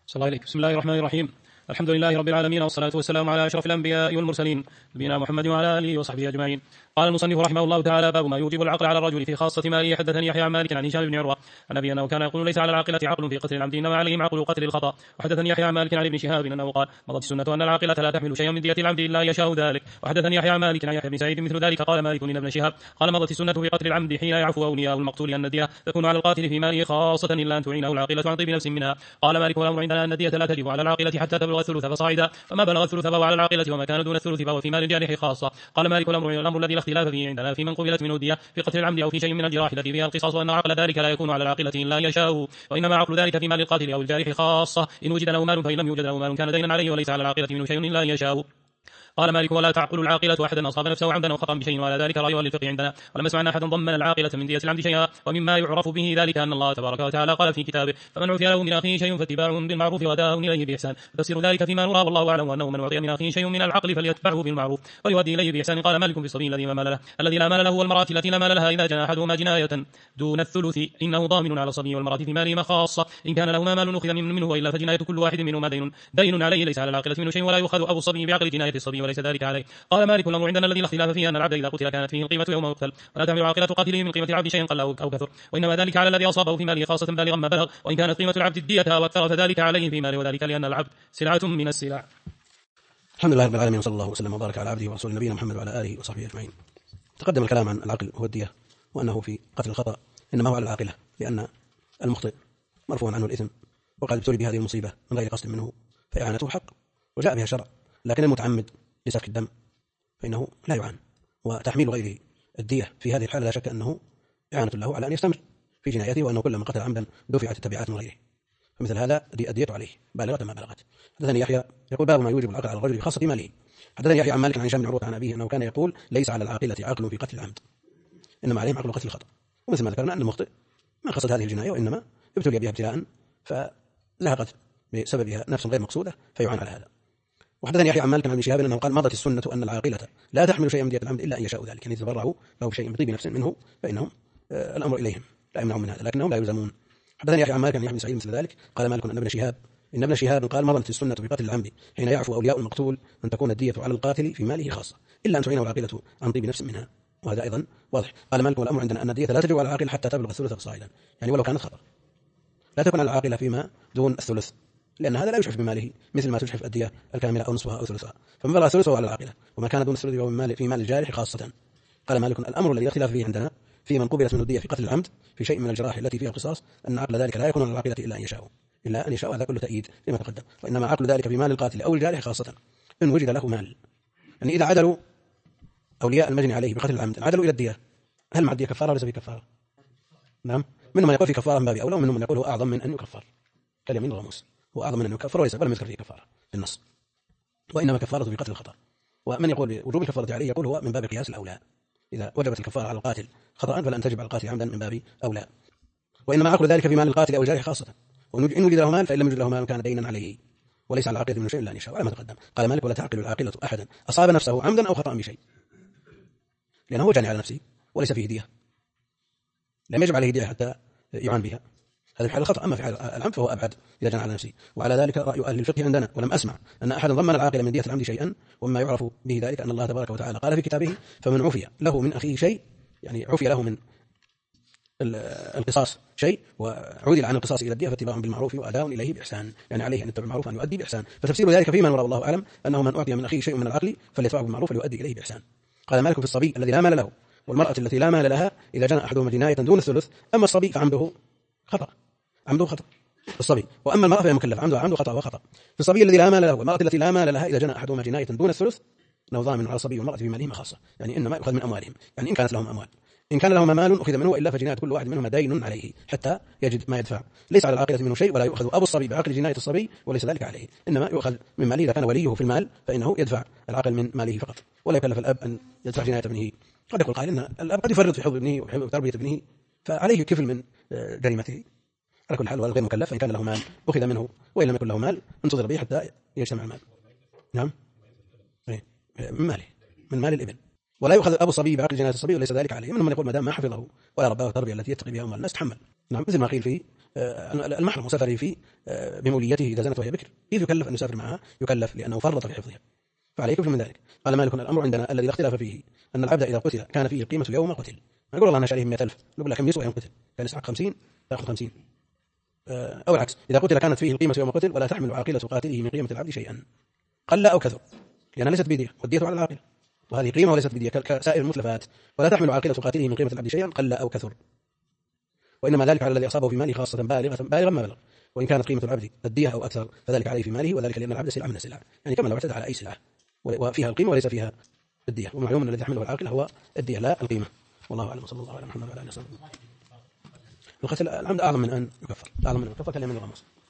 صلى الله عليك. بسم الله الرحمن الرحيم. الحمد لله رب العالمين، والصلاة والسلام على أشرف الأنبياء والمرسلين نبينا محمد وعلى آله وصحبه أجمعين. قال المصنف رحمه الله تعالى: باب ما يوجب العقل على الرجل في خاصة ماله. حدثني يحيى عن مالك عن هشام بن عروة عن أبي أنه كان يقول: ليس على العاقلة عقل في قتل العمد، إنما عليهم عقل قتل الخطأ. وحدثني يحيى عن مالك عن ابن شهاب أنه قال: مضت السنة أن العاقلة لا تحمل شيئا من دية العمد إلا يشاء ذلك. وحدثني يحيى عن مالك عن يحيى بن سعيد مثل ذلك. قال مالك إن ابن شهاب قال: مضت السنة في قتل العمد حين يعفو أولياء المقتول أن الدية تكون على القاتل في ماله خاصة إلا أن تعينه العاقلة عن طيب نفس منها. قال مالك: والأمر عندنا أن الدية لا تجب على العاقلة حتى تبلغ الثلث فصاعدا، فما بلغ الثلث فهو على العاقلة، وما كان دون الثلث فهو في مال الجارح خاصة. قال مالك: الأمر الذي لا اختلاف فيه عندنا في من قبلت منه الدية في قتل العمد أو في شيء من الجراح التي فيها القصاص، وأن عقل ذلك لا يكون على العاقلة إلا يشاء، وإنما عقل ذلك في مال القاتل أو الجارح خاصة، إن وجد له مال، فإن لم يوجد له مال كان دينا عليه، وليس على العاقلة منه شيء إلا يشاء. قال مالك: ولا تعقل العاقلة أحدا أصاب نفسه عمدا أو خطأ بشيء، وعلى ذلك رأي أهل الفقه عندنا، ولم يسمع أن أحدا ضمن العاقلة من دية العمد شيئا. ومما يعرف به ذلك أن الله تبارك وتعالى قال في كتابه: فمن عفي له من أخيه شيء فاتباع بالمعروف وأداء إليه بإحسان. تفسير ذلك فيما نرى والله أعلم، وأنه من أعطي من أخيه شيء من العقل فليتبعه بالمعروف ويؤدي إليه بإحسان. قال مالك: في الصبي الذي لا مال له، الذي لا مال له، والمرأة التي لا مال لها، إذا جنى أحدهما جناية دون الثلث إنه ضامن على الصبي والمرأة في مالهما خاصة، إن كان لهما مال أخذ منه، وإلا فجناية كل واحد منهما دين عليه، ليس على العاقلة منه شيء، ولا يؤخذ أبو الصبي بعقل جناية الصبي، وليس ذلك عليه. قال مالك: الأمر عندنا الذي لا اختلاف فيه أن العبد إذا قتل كانت فيه القيمة يوم يقتل، ولا تعمل عاقلة قاتله من قيمة العبد شيئا قل أو كثر، وإنما ذلك على الذي أصابه في ماله خاصة بالغا ما بلغ، وإن كانت قيمة العبد الدية أو أكثر فذلك عليه في ماله، وذلك لأن العبد سلعة من السلع. الحمد لله رب العالمين، وصلى الله وسلم وبارك على عبده ورسوله نبينا محمد وعلى آله وصحبه أجمعين. تقدم الكلام عن العقل هو الدية، وأنه في قتل الخطأ إنما هو على العاقلة، لأن المخطئ مرفوع عنه الإثم، وقد ابتلي بهذه المصيبة من غير قصد منه فإعانته حق وجاء بها شرع، لكن المتعمد لسفك الدم فإنه لا يعان. وتحميل غيره الدية في هذه الحالة لا شك أنه إعانة له على أن يستمر في جنايته، وأنه كلما قتل عمدا دفعت التبعات من غيره، فمثل هذا الدية عليه بالغة ما بلغت. حدثني يحيى يقول: باب ما يوجب العقل على الرجل بخاصة ماله. حدثني يحيى عن مالك عن هشام بن عروة عن أبيه أنه كان يقول: ليس على العاقلة عقل في قتل العمد، إنما عليهم عقل قتل الخطأ. ومثل ما ذكرنا أن المخطئ ما قصد هذه الجناية، وإنما ابتلي بها ابتلاء فلحقت بسببها نفس غير مقصودة فيعان على هذا. وحدثني يحيى عن مالك عن ابن شهاب أنه قال: مضت السنة أن العاقلة لا تحمل شيئا من دية العمد إلا أن يشاء ذلك، يعني يتبرعوا له بشيء من طيب نفس منه فإنهم الأمر إليهم لا يمنعون من هذا، لكنهم لا يلزمون. حدثني يحيى عن مالك عن يحيى بن سعيد مثل ذلك. قال مالك أن ابن شهاب قال: مضت السنة في قتل العمد حين يعفو أولياء المقتول أن تكون الدية على القاتل في ماله خاصة إلا أن تعينه العاقلة عن طيب نفس منها، وهذا أيضا واضح. قال مالك: والأمر عندنا أن الدية لا تجب على العاقل حتى تبلغ الثلث فصاعدا، يعني ولو كانت خطأ لا تكون على العاقلة فيما دون الثلث، لأن هذا لا يجحف بماله مثل ما تجحف الدية الكاملة أو نصفها أو ثلثها، فمن بلغ ثلثه على العاقلة، وما كان دون الثلث فهو في مال الجارح خاصة. قال مالك: الأمر الذي اختلاف فيه عندنا في من قبلت منه الدية في قتل العمد في شيء من الجراح التي فيها القصاص، أن عقل ذلك لا يكون على العاقلة إلا أن يشاء، هذا كله تأييد لما تقدم، وإنما عقل ذلك في مال القاتل أو الجارح خاصة إن وجد له مال. يعني إذا عدلوا أولياء المجني عليه بقتل العمد عدلوا إلى الدية، هل مع الدية كفارة ولا ليس في كفارة؟ نعم، منهم من يقول في كفارة من باب أولى، ومنهم من يقول هو أعظم من أن يكفر كاليمين الغموس، هو أعظم من أن يكفر وليس ولم يذكر فيه كفارة في النص، وإنما كفارة في قتل الخطأ. ومن يقول بوجوب الكفارة عليه يقول هو من باب قياس الأولى، إذا وجبت الكفارة على القاتل خطأ فلن تجب على القاتل عمدا من باب أولى. وإنما عقل ذلك في مال القاتل أو الجارح خاصة، وإن وجد له مال، فإن لم يوجد له مال كان دينا عليه، وليس على العاقلة من شيء إلا أن يشاء، ولا ما تقدم. قال مالك: ولا تعقل العاقلة أحدا أصاب نفسه عمدا أو خطأ بشيء، لأنه هو جاني على نفسه وليس فيه دية، لم يجب عليه دية حتى يعان بها، هذا في حال الخطأ. أما في حال العمد فهو أبعد إذا جنى على نفسه. وعلى ذلك رأي أهل الفقه عندنا، ولم أسمع أن أحد ضمن العاقل من دية العمد شيئا. وما يعرف به ذلك أن الله تبارك وتعالى قال في كتابه: فمن عفي له من أخيه شيء، يعني عفي له من القصاص شيء وعدل عن القصاص إلى الدية فاتباع بالمعروف وأداء إليه بإحسان، يعني عليه أن يتبع المعروف أن يؤدي بإحسان. فتفسير ذلك فيما نرى والله أعلم أنه من أعطي من أخيه شيء من العقل فليتبعه بالمعروف ويؤدي إليه بإحسان. قال مالك: في الصبي الذي لا مال له والمرأة التي لا مال لها إذا جنى أحدهما جناية دون الثلث، أما الصبي فعمده خطأ في الصبي، وأما المرأة فهي مكلف عمده خطأ وخطأ. في الصبي الذي لا مال له والمرأة التي لا مال لها إذا جنى أحدهما جناية دون الثلث أنه ضامن على الصبي والمرأة في مالهما خاصة، يعني إنما يؤخذ من أموالهم، يعني إن كانت لهم أموال، إن كان لهما مال أخذ منه، وإلا فجناية كل واحد منهما دين عليه حتى يجد ما يدفع، ليس على العاقلة منه شيء، ولا يؤخذ أبو الصبي بعقل جناية الصبي وليس ذلك عليه، إنما يؤخذ من ماله إذا كان وليه في المال فإنه يدفع العقل من ماله فقط، ولا يكلف الأب أن يدفع جناية ابنه. قد يقول قائل إن الأب قد يفرط في حب ابنه وحب تربية ابنه فعليه كفل من جريمته. على كل حال هو غير مكلف، فإن كان له مال أخذ منه، وإن لم يكن له مال انتظر به حتى يجتمع المال. نعم، من ماله، من مال الابن، ولا يؤخذ أبو الصبي بعقل جناية الصبي وليس ذلك عليه. منهم من يقول ما دام ما حفظه ولا رباه التربية التي يتقي بها أموال الناس تحمل. نعم، مثل ما قيل في المحرم وسفره في بموليته إذا زنت وهي بكر، إذ يكلف أن يسافر معها، يكلف لأنه فرط في حفظها، فعليه كفر من ذلك. قال مالك الأمر عندنا الذي لا اختلاف فيه أن العبد إذا قتل كان فيه القيمة يوم قتل. ما يقول الله أنا شاريه 100,000، نقول له كم يسوى يوم قتل؟ كان يستحق 50 تأخذ 50، أو العكس، إذا قتل كانت فيه القيمة يوم قتل ولا تحمل عاقلة قاتله من قيمة العبد شيئا قل أو كثر، لأنها ليست بيدية، والدية على العاقلة، وهذه قيمة وليست بدية كسائر المتلفات. ولا تحمل عاقلة قاتله من قيمة العبد شيئا قل أو كثر، وإنما ذلك على الذي أصابه في ماله خاصة بالغا ما بلغ، وإن كانت قيمة العبد الدية أو أكثر فذلك عليه في ماله، وذلك لأن العبد سلعة من السلع، يعني كما لو اعتدى على أي سلعة وفيها القيمة وليس فيها الدية، ومعلوم أن الذي يحمله العاقلة هو الدية لا القيمة. والله أعلم، صلى الله على محمد وعلى آله وسلم. القتل العمد أعظم من أن يكفر، أعظم من أن يكفر كاليمين الغموس.